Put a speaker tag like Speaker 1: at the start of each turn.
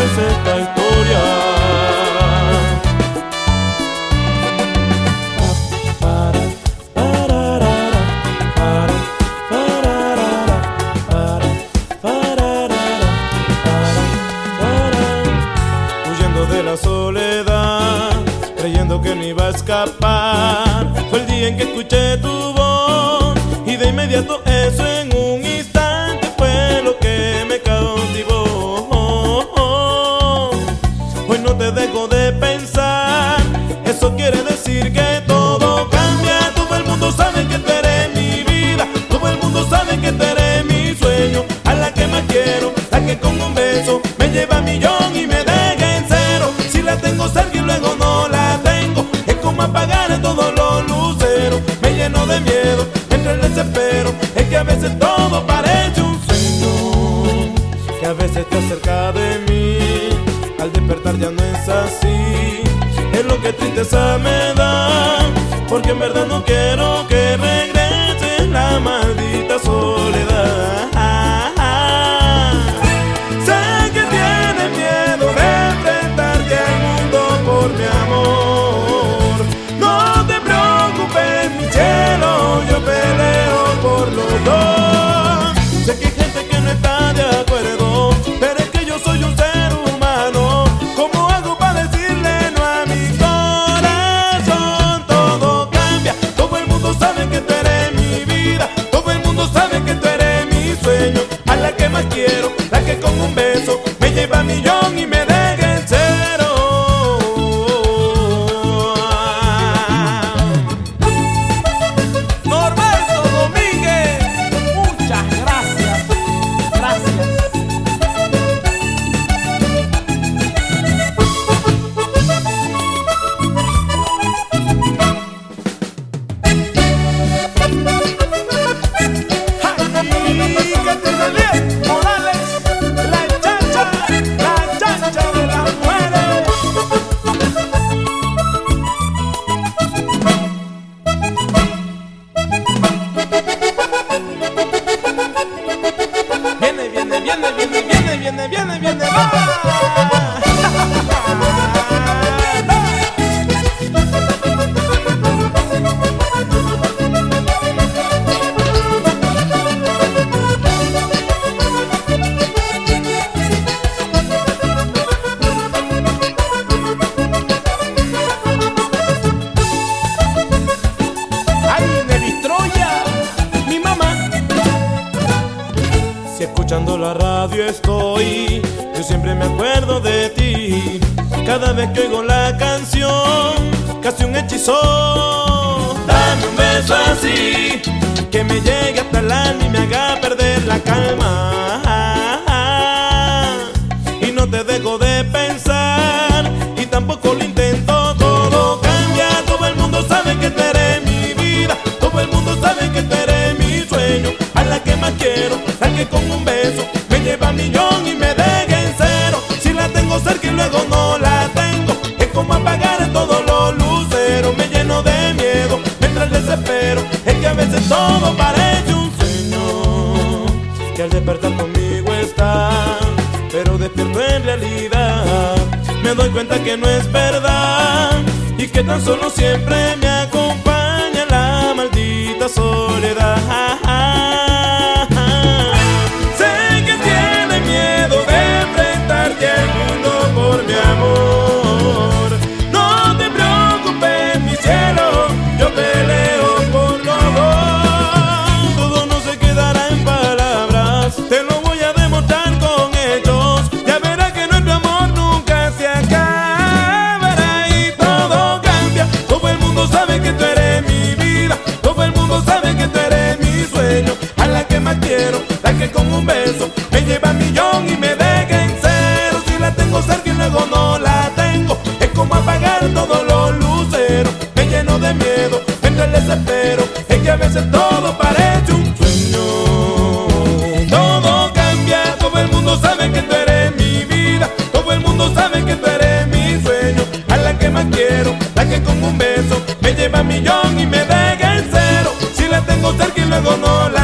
Speaker 1: es esta historia. Huyendo de la soledad, creyendo que no iba a escapar, fue el día en que escuché tu voz y de inmediato eso en un instante fue lo que me cautivó. Hoy no te dejo de pensar, eso quiere decir que todo cambia. Todo el mundo sabe que tú eres mi vida, todo el mundo sabe que tú eres mi sueño, a la que más quiero, la que con un beso me lleva a millón y me deja en cero. Si la tengo cerca y luego no la tengo, es como apagar todos los luceros. Me lleno de miedo, entre el desespero, es que a veces todo parece un sueño, que a veces está cerca de mí, al despertar ya no es así. Es lo que tristeza me da, porque en verdad no quiero que regrese la maldita soledad. Sé que tienes miedo de enfrentarte al mundo por mi amor. No te preocupes, mi cielo, yo peleo por los dos. Sé que hay gente que no está de acuerdo, pero es que yo soy un ser humano. ¿Cómo hago para decirle no a mi corazón? Todo cambia, todo el mundo sabe que tú eres mi vida, todo el mundo sabe que tú eres mi sueño, a la que más quiero, la que con un beso me lleva a millón y me deja en cero.
Speaker 2: Norberto Domínguez, muchas gracias, gracias.
Speaker 1: ¡Ay, Caterina Liet Morales, la chacha de las mujeres! Viene, va.
Speaker 2: ¡Ay, Nevistroya, mi mamá!
Speaker 1: Si escuchando la radio estoy, yo siempre me acuerdo de ti. Cada vez que oigo la canción, casi un hechizo. Dame un beso así, que me llegue hasta el alma y me haga perder la calma. Y no te dejo de pensar, y tampoco lo intento. Todo cambia, todo el mundo sabe que tú eres mi vida, todo el mundo sabe que tú eres mi sueño, a la que más quiero, la que con un beso me lleva a millón y me deja en cero. Si la tengo cerca y luego no la tengo, es como apagar todos los luceros. Me lleno de miedo, me entra el desespero, es que a veces todo parece un sueño, que al despertar conmigo está, pero despierto en realidad. Me doy cuenta que no es verdad y que tan solo siempre me acompaña la maldita soledad. Sé que tienes miedo de enfrentarte al mundo por mi amor. No te preocupes, mi cielo, yo peleo por los dos. Todo no se quedará en palabras, te lo voy a demostrar con hechos. Ya verás que nuestro amor nunca se acabará y todo cambia. Todo el mundo sabe que tú eres mi vida, todo el mundo sabe que tú eres mi sueño, a la que más quiero, la que con un beso me lleva a millón y me deja en cero. Si la tengo cerca y luego no la tengo, es como apagar todos los luceros. Me lleno de miedo, me entra el desespero, es que a veces todo parece un sueño. Todo cambia, todo el mundo sabe que tú eres mi vida, todo el mundo sabe que tú eres mi sueño, a la que más quiero, la que con un beso me lleva a millón y me deja en cero. Si la tengo cerca y luego no la